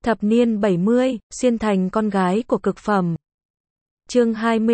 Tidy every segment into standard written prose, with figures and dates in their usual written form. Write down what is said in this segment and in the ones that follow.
Thập niên 70, xuyên thành con gái của cực phẩm. Chương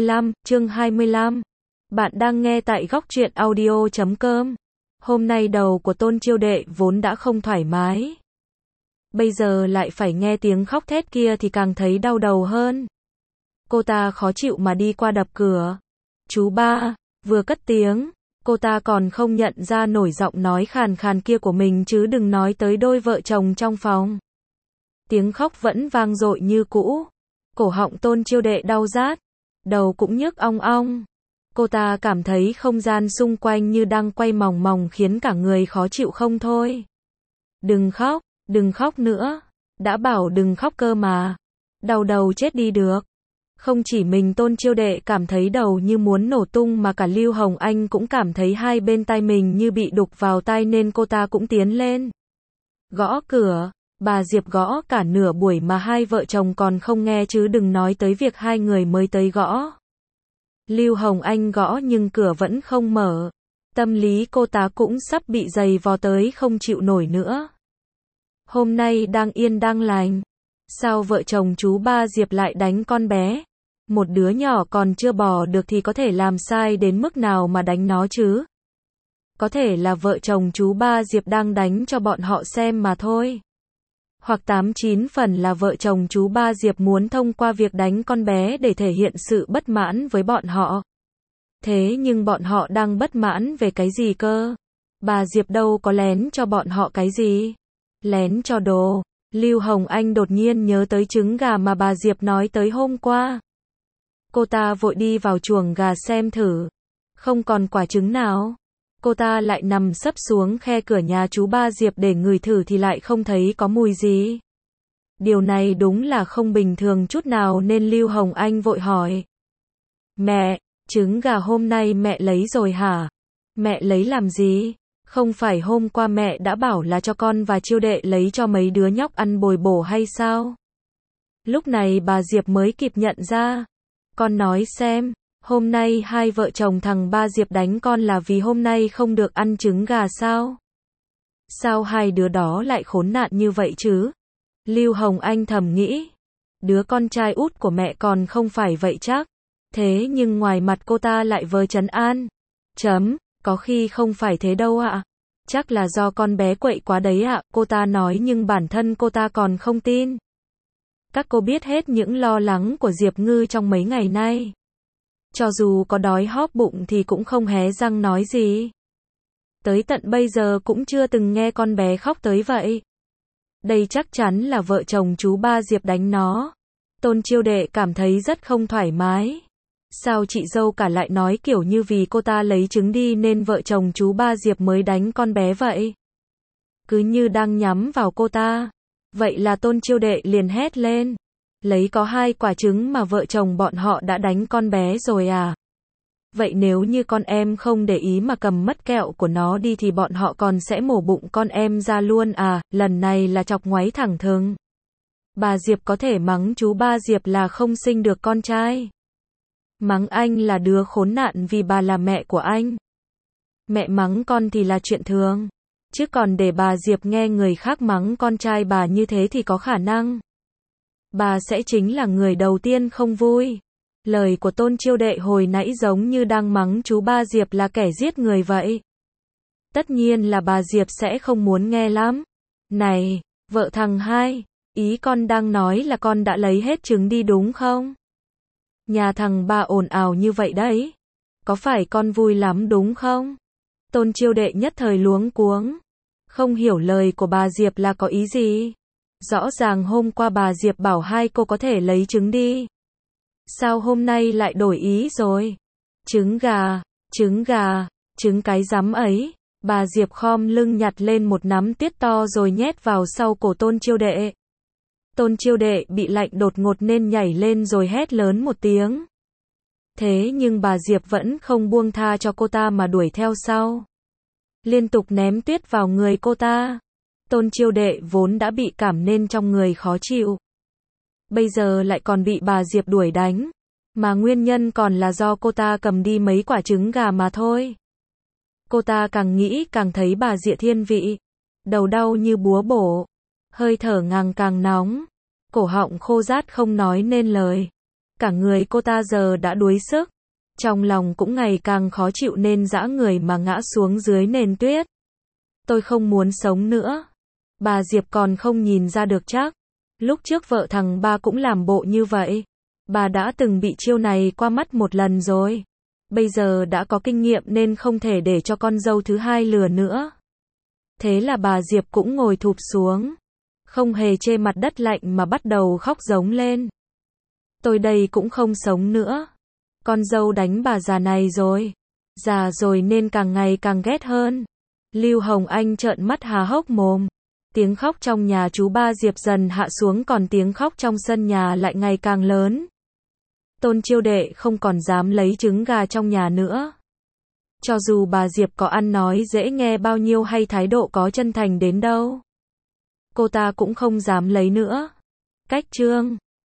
25. Bạn đang nghe tại góc truyện audio.com. Hôm nay đầu của Tôn Chiêu Đệ vốn đã không thoải mái. Bây giờ lại phải nghe tiếng khóc thét kia thì càng thấy đau đầu hơn. Cô ta khó chịu mà đi qua đập cửa. Chú ba, vừa cất tiếng, cô ta còn không nhận ra nổi giọng nói khàn khàn kia của mình chứ đừng nói tới đôi vợ chồng trong phòng. Tiếng khóc vẫn vang dội như cũ. Cổ họng Tôn Chiêu Đệ đau rát, đầu cũng nhức ong ong. Cô ta cảm thấy không gian xung quanh như đang quay mòng mòng khiến cả người khó chịu không thôi. Đừng khóc nữa. Đã bảo đừng khóc cơ mà. Đau đầu chết đi được. Không chỉ mình Tôn Chiêu Đệ cảm thấy đầu như muốn nổ tung mà cả Lưu Hồng Anh cũng cảm thấy hai bên tai mình như bị đục vào tai nên cô ta cũng tiến lên. Gõ cửa. Bà Diệp gõ cả nửa buổi mà hai vợ chồng còn không nghe chứ đừng nói tới việc hai người mới tới gõ. Lưu Hồng Anh gõ nhưng cửa vẫn không mở. Tâm lý cô ta cũng sắp bị giày vò tới không chịu nổi nữa. Hôm nay đang yên đang lành. Sao vợ chồng chú ba Diệp lại đánh con bé? Một đứa nhỏ còn chưa bò được thì có thể làm sai đến mức nào mà đánh nó chứ? Có thể là vợ chồng chú ba Diệp đang đánh cho bọn họ xem mà thôi. Hoặc 89 phần là vợ chồng chú ba Diệp muốn thông qua việc đánh con bé để thể hiện sự bất mãn với bọn họ. Thế nhưng bọn họ đang bất mãn về cái gì cơ? Bà Diệp đâu có lén cho bọn họ cái gì? Lén cho đồ. Lưu Hồng Anh đột nhiên nhớ tới trứng gà mà bà Diệp nói tới hôm qua. Cô ta vội đi vào chuồng gà xem thử. Không còn quả trứng nào. Cô ta lại nằm sấp xuống khe cửa nhà chú ba Diệp để ngửi thử thì lại không thấy có mùi gì. Điều này đúng là không bình thường chút nào nên Lưu Hồng Anh vội hỏi. Mẹ, trứng gà hôm nay mẹ lấy rồi hả? Mẹ lấy làm gì? Không phải hôm qua mẹ đã bảo là cho con và Chiêu Đệ lấy cho mấy đứa nhóc ăn bồi bổ hay sao? Lúc này bà Diệp mới kịp nhận ra. Con nói xem. Hôm nay hai vợ chồng thằng ba Diệp đánh con là vì hôm nay không được ăn trứng gà sao? Sao hai đứa đó lại khốn nạn như vậy chứ? Lưu Hồng Anh thầm nghĩ. Đứa con trai út của mẹ còn không phải vậy chắc. Thế nhưng ngoài mặt cô ta lại vờ trấn an. Có khi không phải thế đâu ạ. Chắc là do con bé quậy quá đấy ạ, cô ta nói nhưng bản thân cô ta còn không tin. Các cô biết hết những lo lắng của Diệp Ngư trong mấy ngày nay. Cho dù có đói hóp bụng thì cũng không hé răng nói gì. Tới tận bây giờ cũng chưa từng nghe con bé khóc tới vậy. Đây chắc chắn là vợ chồng chú ba Diệp đánh nó. Tôn Chiêu Đệ cảm thấy rất không thoải mái. Sao chị dâu cả lại nói kiểu như vì cô ta lấy trứng đi nên vợ chồng chú ba Diệp mới đánh con bé vậy? Cứ như đang nhắm vào cô ta. Vậy là Tôn Chiêu Đệ liền hét lên. Lấy có 2 quả trứng mà vợ chồng bọn họ đã đánh con bé rồi à? Vậy nếu như con em không để ý mà cầm mất kẹo của nó đi thì bọn họ còn sẽ mổ bụng con em ra luôn à? Lần này là chọc ngoáy thẳng thừng. Bà Diệp có thể mắng chú ba Diệp là không sinh được con trai. Mắng anh là đứa khốn nạn vì bà là mẹ của anh. Mẹ mắng con thì là chuyện thường. Chứ còn để bà Diệp nghe người khác mắng con trai bà như thế thì có khả năng bà sẽ chính là người đầu tiên không vui. Lời của Tôn Chiêu Đệ hồi nãy giống như đang mắng chú ba Diệp là kẻ giết người vậy. Tất nhiên là bà Diệp sẽ không muốn nghe lắm. Này, vợ thằng hai, ý con đang nói là con đã lấy hết trứng đi đúng không? Nhà thằng ba ồn ào như vậy đấy. Có phải con vui lắm đúng không? Tôn Chiêu Đệ nhất thời luống cuống. Không hiểu lời của bà Diệp là có ý gì. Rõ ràng hôm qua bà Diệp bảo hai cô có thể lấy trứng đi. Sao hôm nay lại đổi ý rồi? Trứng gà, trứng cái rắm ấy. Bà Diệp khom lưng nhặt lên một nắm tiết to rồi nhét vào sau cổ Tôn Chiêu Đệ. Tôn Chiêu Đệ bị lạnh đột ngột nên nhảy lên rồi hét lớn một tiếng. Thế nhưng bà Diệp vẫn không buông tha cho cô ta mà đuổi theo sau. Liên tục ném tuyết vào người cô ta. Tôn Chiêu Đệ vốn đã bị cảm nên trong người khó chịu. Bây giờ lại còn bị bà Diệp đuổi đánh. Mà nguyên nhân còn là do cô ta cầm đi mấy quả trứng gà mà thôi. Cô ta càng nghĩ càng thấy bà Diệp thiên vị. Đầu đau như búa bổ. Hơi thở càng nóng. cổ họng khô rát không nói nên lời. Cả người cô ta giờ đã đuối sức. Trong lòng cũng ngày càng khó chịu nên giã người mà ngã xuống dưới nền tuyết. Tôi không muốn sống nữa. Bà Diệp còn không nhìn ra được chắc. Lúc trước vợ thằng ba cũng làm bộ như vậy. Bà đã từng bị chiêu này qua mắt một lần rồi. Bây giờ đã có kinh nghiệm nên không thể để cho con dâu thứ hai lừa nữa. Thế là bà Diệp cũng ngồi thụp xuống. Không hề chê mặt đất lạnh mà bắt đầu khóc giống lên. Tôi đây cũng không sống nữa. Con dâu đánh bà già này rồi. Già rồi nên càng ngày càng ghét hơn. Lưu Hồng Anh trợn mắt há hốc mồm. Tiếng khóc trong nhà chú ba Diệp dần hạ xuống còn tiếng khóc trong sân nhà lại ngày càng lớn. Tôn Chiêu Đệ không còn dám lấy trứng gà trong nhà nữa. Cho dù bà Diệp có ăn nói dễ nghe bao nhiêu hay thái độ có chân thành đến đâu, cô ta cũng không dám lấy nữa. Cách chương